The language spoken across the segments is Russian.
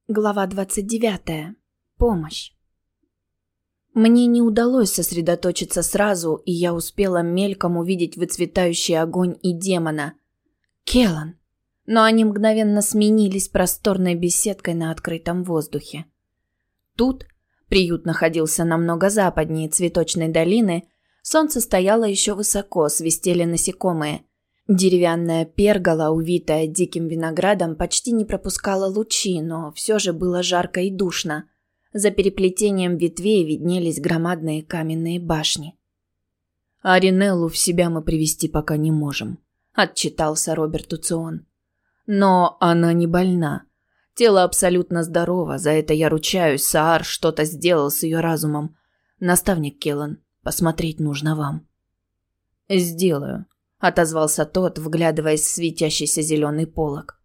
Глава 29. Помощь. Мне не удалось сосредоточиться сразу, и я успела мельком увидеть выцветающий огонь и демона. Келлан. Но они мгновенно сменились просторной беседкой на открытом воздухе. Тут приют находился намного западнее цветочной долины, солнце стояло еще высоко, свистели насекомые. Деревянная пергола, увитая диким виноградом, почти не пропускала лучи, но все же было жарко и душно. За переплетением ветвей виднелись громадные каменные башни. «Аринеллу в себя мы привести пока не можем», – отчитался Роберт Уцион. «Но она не больна. Тело абсолютно здорово, за это я ручаюсь, Саар что-то сделал с ее разумом. Наставник Келлан, посмотреть нужно вам». «Сделаю», – отозвался тот, вглядываясь в светящийся зеленый полог.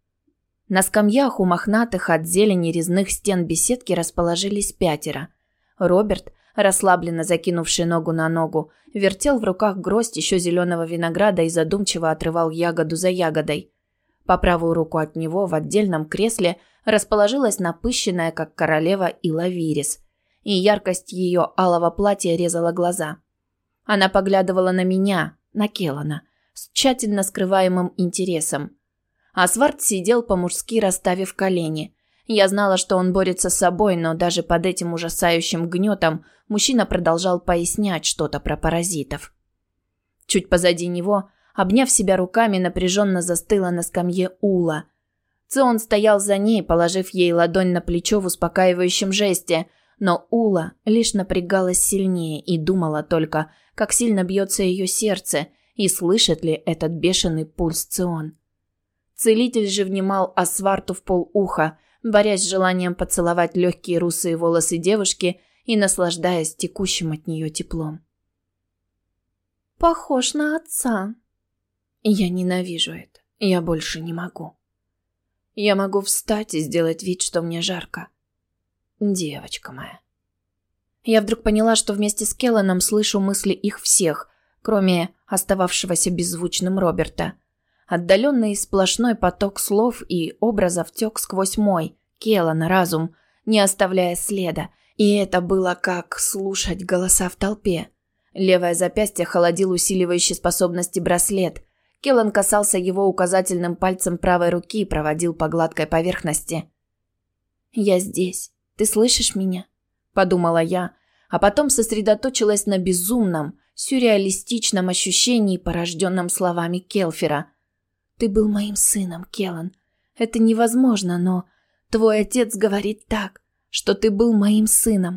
На скамьях у мохнатых от зелени резных стен беседки расположились 5. Роберт, расслабленно закинувший ногу на ногу, вертел в руках гроздь еще зеленого винограда и задумчиво отрывал ягоду за ягодой. По правую руку от него в отдельном кресле расположилась напыщенная, как королева, Илавирис, и яркость ее алого платья резала глаза. Она поглядывала на меня, на Келлана, с тщательно скрываемым интересом. Асвард сидел по-мужски, расставив колени. Я знала, что он борется с собой, но даже под этим ужасающим гнетом мужчина продолжал пояснять что-то про паразитов. Чуть позади него, обняв себя руками, напряженно застыла на скамье Ула. Цион стоял за ней, положив ей ладонь на плечо в успокаивающем жесте, но Ула лишь напрягалась сильнее и думала только, как сильно бьется ее сердце и слышит ли этот бешеный пульс Цион. Целитель же внимал Асварту в полуха, борясь с желанием поцеловать легкие русые волосы девушки и наслаждаясь текущим от нее теплом. «Похож на отца». «Я ненавижу это. Я больше не могу. Я могу встать и сделать вид, что мне жарко. Девочка моя». Я вдруг поняла, что вместе с Келланом слышу мысли их всех, кроме остававшегося беззвучным Роберта. Отдаленный и сплошной поток слов и образов тек сквозь мой, Келлана, разум, не оставляя следа, и это было как слушать голоса в толпе. Левое запястье холодил усиливающий способности браслет. Келлан касался его указательным пальцем правой руки и проводил по гладкой поверхности. «Я здесь. Ты слышишь меня?» – подумала я, а потом сосредоточилась на безумном, сюрреалистичном ощущении, порожденном словами Келфера. «Ты был моим сыном, Келлан. Это невозможно, но твой отец говорит так, что ты был моим сыном».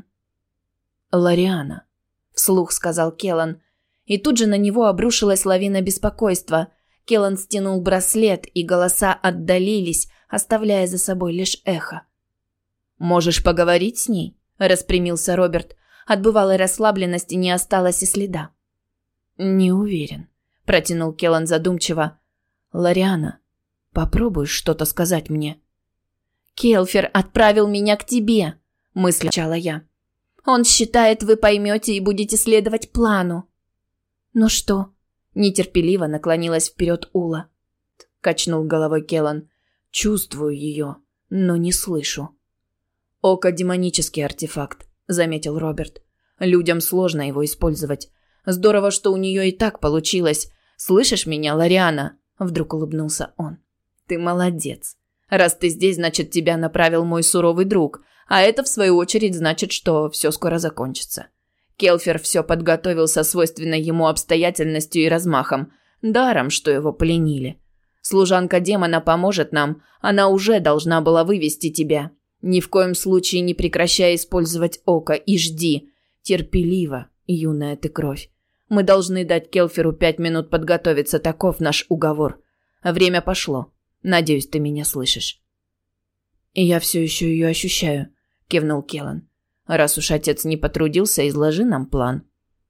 «Лариана», – вслух сказал Келлан, и тут же на него обрушилась лавина беспокойства. Келлан стянул браслет, и голоса отдалились, оставляя за собой лишь эхо. «Можешь поговорить с ней?» – распрямился Роберт. От бывалой расслабленности не осталось и следа. «Не уверен», – протянул Келлан задумчиво. «Лариана, попробуй что-то сказать мне». «Келфер отправил меня к тебе», – мыслила я. «Он считает, вы поймете и будете следовать плану». «Ну что?» – нетерпеливо наклонилась вперед Ула. Качнул головой Келлан. «Чувствую ее, но не слышу». «Око – демонический артефакт», – заметил Роберт. «Людям сложно его использовать. Здорово, что у нее и так получилось. Слышишь меня, Лариана?» Вдруг улыбнулся он. «Ты молодец. Раз ты здесь, значит, тебя направил мой суровый друг, а это, в свою очередь, значит, что все скоро закончится. Келфер все подготовил со свойственной ему обстоятельностью и размахом. Даром, что его пленили. Служанка демона поможет нам, она уже должна была вывести тебя. Ни в коем случае не прекращай использовать око и жди. Терпеливо, юная ты кровь. Мы должны дать Келферу 5 минут подготовиться, таков наш уговор. Время пошло. Надеюсь, ты меня слышишь». «Я все еще ее ощущаю», – кивнул Келлан. «Раз уж отец не потрудился, изложи нам план».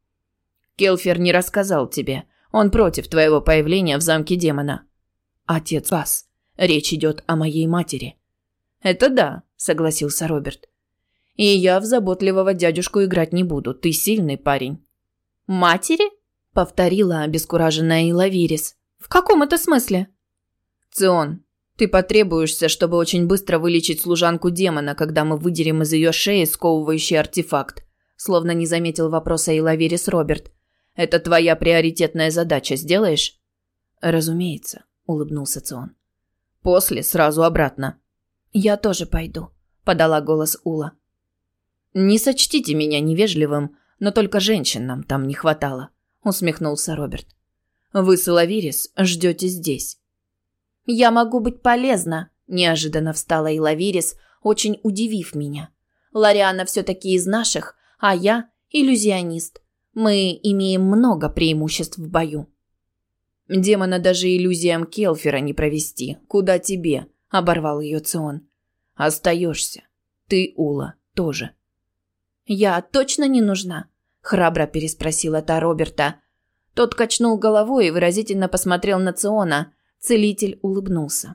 «Келфер не рассказал тебе. Он против твоего появления в замке демона». «Отец вас. Речь идет о моей матери». «Это да», – согласился Роберт. «И я в заботливого дядюшку играть не буду. Ты сильный парень». «Матери?» – повторила обескураженная Илавирис. «В каком это смысле?» «Цион, Ты потребуешься, чтобы очень быстро вылечить служанку демона, когда мы выдерем из ее шеи сковывающий артефакт. Словно не заметил вопроса Илаверис Роберт. Это твоя приоритетная задача, сделаешь? Разумеется, улыбнулся Цион. После сразу обратно. Я тоже пойду, подала голос Ула. Не сочтите меня невежливым, но только женщин нам там не хватало, усмехнулся Роберт. Вы с Илаверис ждете здесь. Я могу быть полезна, неожиданно встала Илаверис, очень удивив меня. Лариана все-таки из наших, а я иллюзионист. Мы имеем много преимуществ в бою. Демона даже иллюзиям Келфера не провести. Куда тебе? Оборвал ее Цион. Остаешься. Ты, Ула, тоже. Я точно не нужна? Храбро переспросила та Роберта. Тот качнул головой и выразительно посмотрел на Циона. Целитель улыбнулся.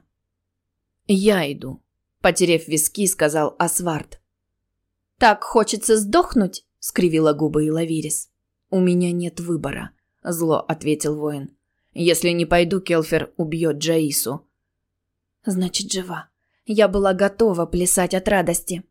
Я иду, потерев виски, сказал Асвард. Так хочется сдохнуть? Скривила губы Илаверис. У меня нет выбора, зло ответил воин. Если не пойду, Келфер убьет Джаису. Значит, жива. Я была готова плясать от радости.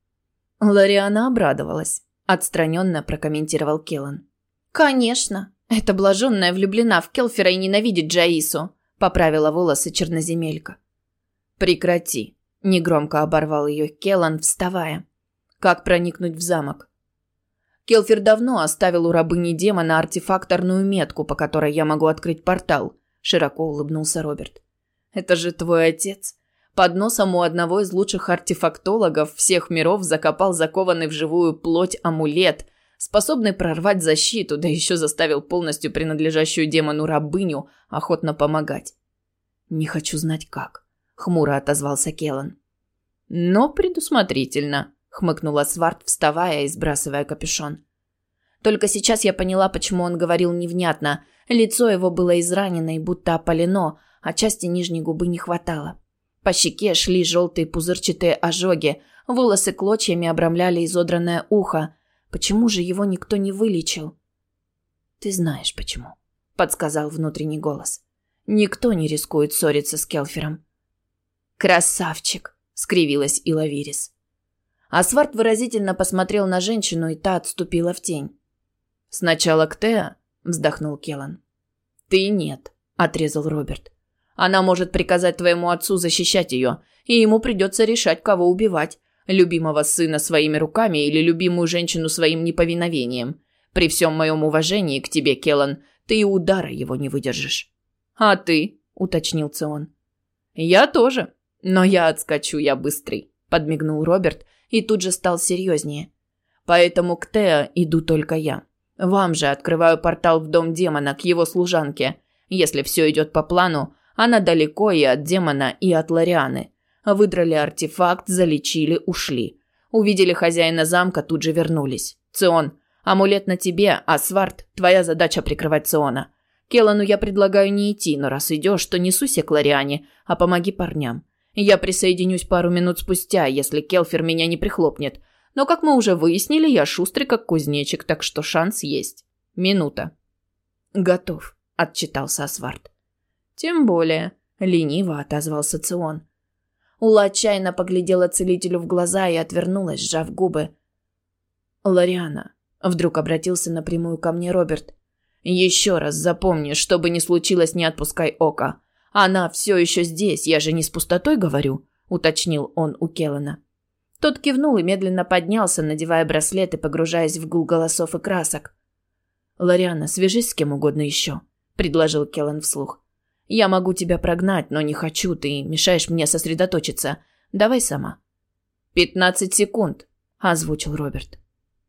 Лариана обрадовалась, отстраненно прокомментировал Келлан. Конечно, эта блаженная влюблена в Келфера и ненавидит Джаису, поправила волосы черноземелька. Прекрати, негромко оборвал ее Келлан, вставая. Как проникнуть в замок? Келфер давно оставил у рабыни демона артефакторную метку, по которой я могу открыть портал, широко улыбнулся Роберт. Это же твой отец. Под носом у одного из лучших артефактологов всех миров закопал закованный в живую плоть амулет, способный прорвать защиту, да еще заставил полностью принадлежащую демону рабыню охотно помогать. Не хочу знать как, хмуро отозвался Келлан. Но предусмотрительно, хмыкнула Сварт, вставая и сбрасывая капюшон. Только сейчас я поняла, почему он говорил невнятно. Лицо его было изранено и будто опалено, а части нижней губы не хватало. По щеке шли желтые пузырчатые ожоги, волосы клочьями обрамляли изодранное ухо. Почему же его никто не вылечил? Ты знаешь почему, подсказал внутренний голос. Никто не рискует ссориться с Келфером. Красавчик, скривилась Илаверис. Асвард выразительно посмотрел на женщину, и та отступила в тень. «Сначала к Теа», – вздохнул Келлан. «Ты нет», – отрезал Роберт. «Она может приказать твоему отцу защищать ее, и ему придется решать, кого убивать, любимого сына своими руками или любимую женщину своим неповиновением. При всем моем уважении к тебе, Келлан, ты и удара его не выдержишь». «А ты?» – уточнил Цион. «Я тоже, но я отскочу, я быстрый», – подмигнул Роберт и тут же стал серьезнее. «Поэтому к Теа иду только я. Вам же открываю портал в дом демона к его служанке. Если все идет по плану, она далеко и от демона, и от Ларианы. Выдрали артефакт, залечили, ушли. Увидели хозяина замка, тут же вернулись. Цион, амулет на тебе, а Сварт, твоя задача прикрывать Циона. Келлану я предлагаю не идти, но раз идешь, то не суйся к Лариане, а помоги парням. Я присоединюсь пару минут спустя, если Келфер меня не прихлопнет. Но, как мы уже выяснили, я шустрый, как кузнечик, так что шанс есть. Минута». «Готов», – отчитался Асвард. «Тем более», – лениво отозвался Цион. Ула отчаянно поглядела целителю в глаза и отвернулась, сжав губы. «Лариана», – вдруг обратился напрямую ко мне Роберт. «Еще раз запомни, что бы ни случилось, не отпускай ока. Она все еще здесь, я же не с пустотой говорю», – уточнил он у Келлана. Тот кивнул и медленно поднялся, надевая браслет и погружаясь в гул голосов и красок. «Лариана, свяжись с кем угодно еще», – предложил Келлан вслух. «Я могу тебя прогнать, но не хочу, ты мешаешь мне сосредоточиться. Давай сама». 15 секунд», – озвучил Роберт.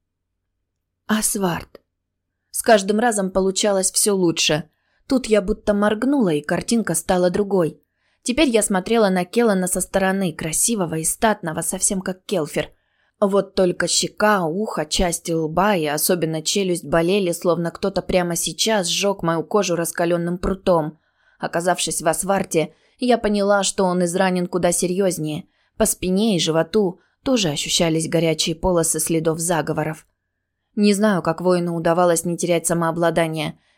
Асвард. С каждым разом получалось все лучше. Тут я будто моргнула, и картинка стала другой. Теперь я смотрела на Келлана со стороны, красивого и статного, совсем как Келфер. Вот только щека, ухо, части лба и особенно челюсть болели, словно кто-то прямо сейчас сжег мою кожу раскаленным прутом. Оказавшись в Асварте, я поняла, что он изранен куда серьезнее. По спине и животу тоже ощущались горячие полосы следов заговоров. Не знаю, как воину удавалось не терять самообладание.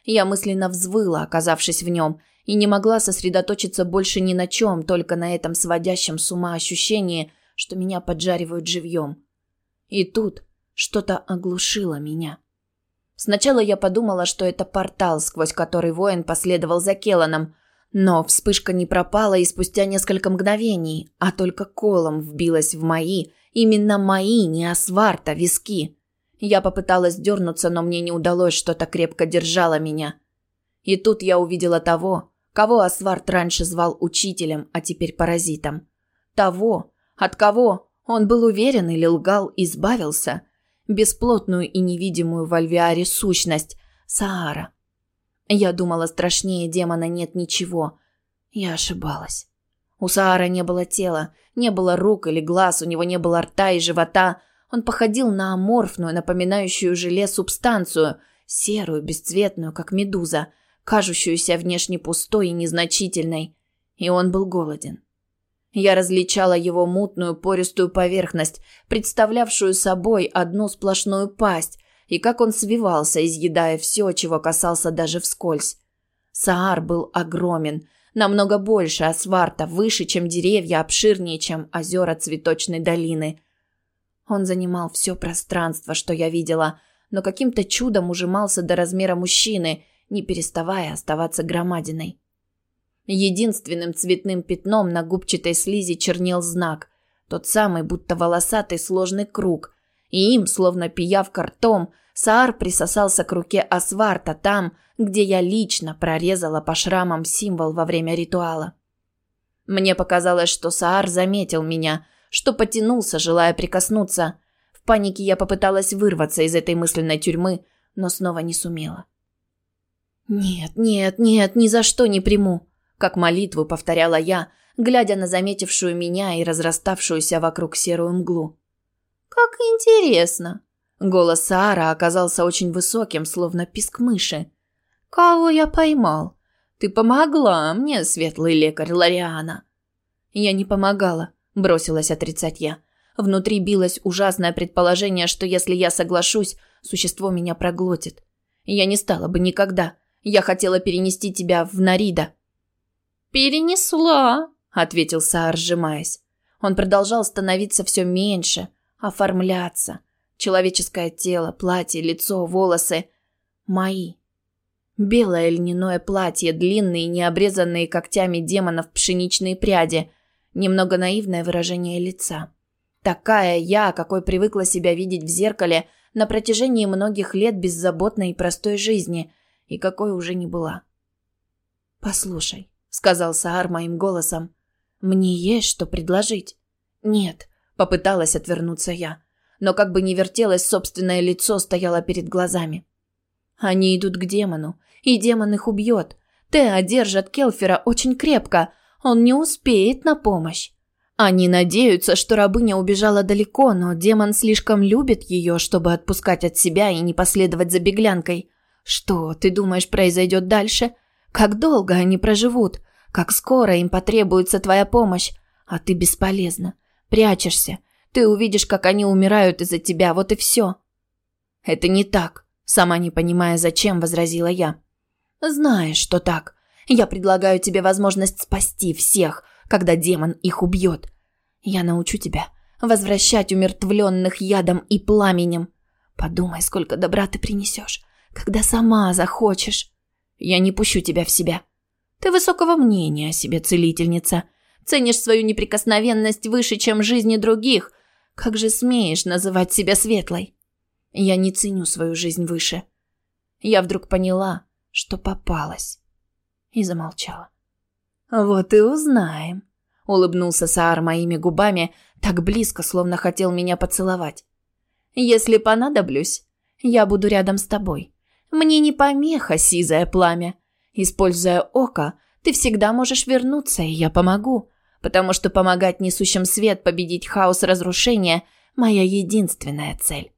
Я мысленно взвыла, оказавшись в нем, и не могла сосредоточиться больше ни на чем, только на этом сводящем с ума ощущении, что меня поджаривают живьем. И тут что-то оглушило меня. Сначала я подумала, что это портал, сквозь который воин последовал за Келланом, но вспышка не пропала и спустя несколько мгновений, а только колом вбилась в мои, именно мои, не Асварта, виски. Я попыталась дернуться, но мне не удалось, что-то крепко держало меня. И тут я увидела того, кого Асварт раньше звал учителем, а теперь паразитом. Того, от кого он был уверен или лгал, избавился. Бесплотную и невидимую в Альвиаре сущность Саара. Я думала, страшнее демона нет ничего. Я ошибалась. У Саара не было тела, не было рук или глаз, у него не было рта и живота. Он походил на аморфную, напоминающую желе субстанцию, серую, бесцветную, как медуза, кажущуюся внешне пустой и незначительной. И он был голоден. Я различала его мутную пористую поверхность, представлявшую собой одну сплошную пасть, и как он свивался, изъедая все, чего касался даже вскользь. Саар был огромен, намного больше Асварта, выше, чем деревья, обширнее, чем озера цветочной долины. Он занимал все пространство, что я видела, но каким-то чудом ужимался до размера мужчины, не переставая оставаться громадиной. Единственным цветным пятном на губчатой слизи чернел знак, тот самый, будто волосатый сложный круг, и им, словно пиявка ртом, Саар присосался к руке Асварта там, где я лично прорезала по шрамам символ во время ритуала. Мне показалось, что Саар заметил меня, что потянулся, желая прикоснуться. В панике я попыталась вырваться из этой мысленной тюрьмы, но снова не сумела. «Нет, нет, нет, ни за что не приму!» Как молитву повторяла я, глядя на заметившую меня и разраставшуюся вокруг серую мглу. «Как интересно!» Голос Саара оказался очень высоким, словно писк мыши. «Кого я поймал? Ты помогла мне, светлый лекарь Лариана!» «Я не помогала», — бросилась отрицать я. Внутри билось ужасное предположение, что если я соглашусь, существо меня проглотит. Я не стала бы никогда. Я хотела перенести тебя в Нарида. «Перенесла», — ответил Саар, сжимаясь. Он продолжал становиться все меньше, оформляться. Человеческое тело, платье, лицо, волосы. Мои. Белое льняное платье, длинные, необрезанные когтями демонов пшеничные пряди. Немного наивное выражение лица. Такая я, какой привыкла себя видеть в зеркале на протяжении многих лет беззаботной и простой жизни, и какой уже не была. «Послушай», — сказал Саар моим голосом, — «мне есть что предложить». «Нет», — попыталась отвернуться я, но как бы ни вертелось, собственное лицо стояло перед глазами. «Они идут к демону, и демон их убьет. Теа держит Келфера очень крепко, он не успеет на помощь. Они надеются, что рабыня убежала далеко, но демон слишком любит ее, чтобы отпускать от себя и не последовать за беглянкой. Что, ты думаешь, произойдет дальше? Как долго они проживут? Как скоро им потребуется твоя помощь? А ты бесполезна. Прячешься. Ты увидишь, как они умирают из-за тебя, вот и все». «Это не так», сама не понимая, зачем, возразила я. «Знаешь, что так. Я предлагаю тебе возможность спасти всех, когда демон их убьет. Я научу тебя возвращать умертвленных ядом и пламенем. Подумай, сколько добра ты принесешь, когда сама захочешь. Я не пущу тебя в себя. Ты высокого мнения о себе, целительница. Ценишь свою неприкосновенность выше, чем жизни других. Как же смеешь называть себя светлой?» Я не ценю свою жизнь выше. Я вдруг поняла, что попалась. И замолчала. «Вот и узнаем», — улыбнулся Саар моими губами, так близко, словно хотел меня поцеловать. «Если понадоблюсь, я буду рядом с тобой. Мне не помеха сизое пламя. Используя око, ты всегда можешь вернуться, и я помогу, потому что помогать несущим свет победить хаос разрушения – моя единственная цель».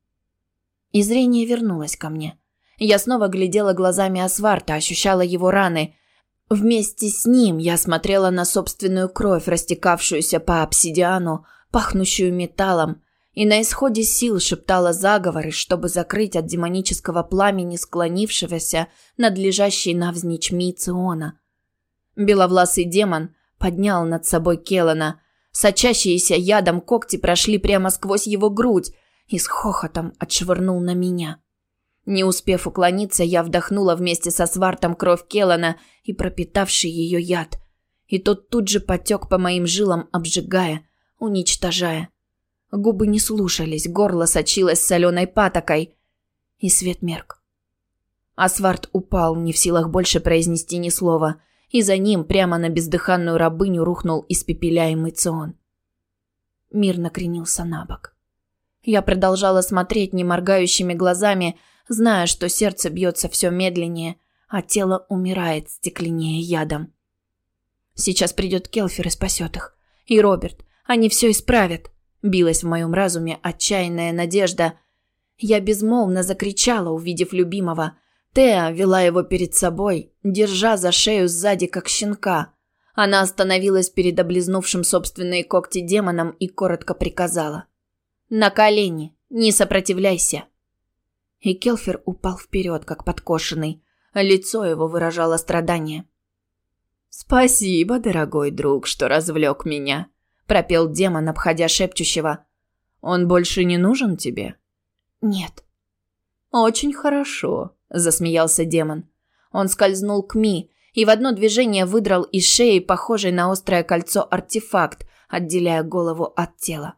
И зрение вернулось ко мне. Я снова глядела глазами Асварта, ощущала его раны. Вместе с ним я смотрела на собственную кровь, растекавшуюся по обсидиану, пахнущую металлом, и на исходе сил шептала заговоры, чтобы закрыть от демонического пламени склонившегося над лежащей навзничь Мициона. Беловласый демон поднял над собой Келлана. Сочащиеся ядом когти прошли прямо сквозь его грудь и с хохотом отшвырнул на меня. Не успев уклониться, я вдохнула вместе со свартом кровь Келлана и пропитавший ее яд. И тот тут же потек по моим жилам, обжигая, уничтожая. Губы не слушались, горло сочилось соленой патокой, и свет мерк. Асварт упал, не в силах больше произнести ни слова, и за ним прямо на бездыханную рабыню рухнул испепеляемый Цион. Мир накренился на бок. Я продолжала смотреть неморгающими глазами, зная, что сердце бьется все медленнее, а тело умирает, стекленея ядом. Сейчас придет Келфер и спасет их. И Роберт. Они все исправят. Билась в моем разуме отчаянная надежда. Я безмолвно закричала, увидев любимого. Теа вела его перед собой, держа за шею сзади, как щенка. Она остановилась перед облизнувшим собственные когти демоном и коротко приказала: «На колени, не сопротивляйся». И Келфер упал вперед, как подкошенный. Лицо его выражало страдание. «Спасибо, дорогой друг, что развлек меня», – пропел демон, обходя шепчущего. «Он больше не нужен тебе?» «Нет». «Очень хорошо», – засмеялся демон. Он скользнул к Ми и в одно движение выдрал из шеи похожий на острое кольцо артефакт, отделяя голову от тела.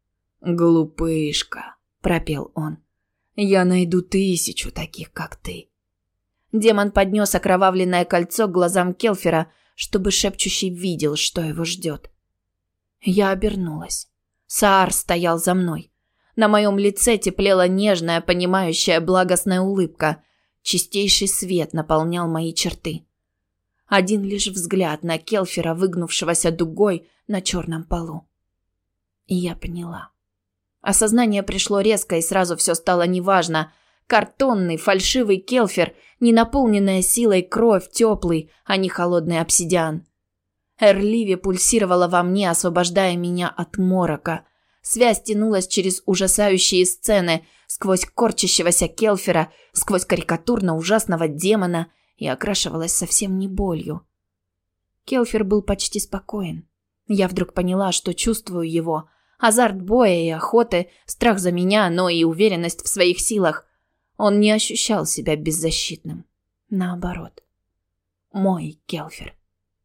«Глупышка», – пропел он. «Я найду 1000 таких, как ты». Демон поднес окровавленное кольцо к глазам Келфера, чтобы шепчущий видел, что его ждет. Я обернулась. Саар стоял за мной. На моем лице теплела нежная, понимающая, благостная улыбка. Чистейший свет наполнял мои черты. Один лишь взгляд на Келфера, выгнувшегося дугой на черном полу. И я поняла. Осознание пришло резко, и сразу все стало неважно. Картонный, фальшивый Келфер, не наполненная силой кровь, теплый, а не холодный обсидиан. Эрливи пульсировала во мне, освобождая меня от морока. Связь тянулась через ужасающие сцены, сквозь корчащегося Келфера, сквозь карикатурно ужасного демона и окрашивалась совсем не болью. Келфер был почти спокоен. Я вдруг поняла, что чувствую его. Азарт боя и охоты, страх за меня, но и уверенность в своих силах. Он не ощущал себя беззащитным. Наоборот. Мой Келфер.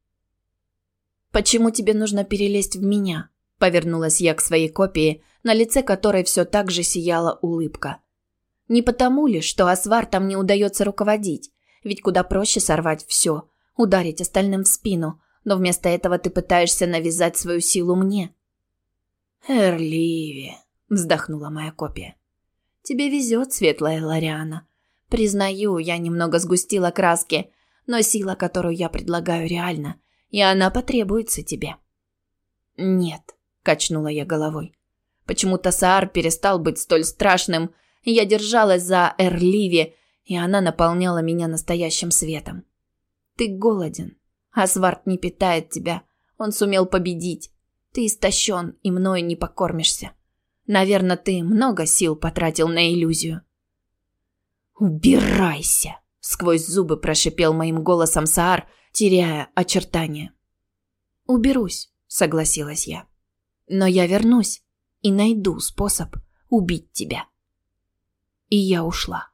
«Почему тебе нужно перелезть в меня?» Повернулась я к своей копии, на лице которой все так же сияла улыбка. «Не потому ли, что Асвартам не удается руководить? Ведь куда проще сорвать все, ударить остальным в спину, но вместо этого ты пытаешься навязать свою силу мне». «Эрливи», — вздохнула моя копия. «Тебе везет, светлая Лариана. Признаю, я немного сгустила краски, но сила, которую я предлагаю, реальна, и она потребуется тебе». «Нет», — качнула я головой. Почему-то Саар перестал быть столь страшным, и я держалась за Эрливи, и она наполняла меня настоящим светом. «Ты голоден. Асварт не питает тебя. Он сумел победить. Ты истощен, и мною не покормишься. Наверное, ты много сил потратил на иллюзию». «Убирайся!» — сквозь зубы прошипел моим голосом Саар, теряя очертания. «Уберусь», — согласилась я. «Но я вернусь и найду способ убить тебя». И я ушла.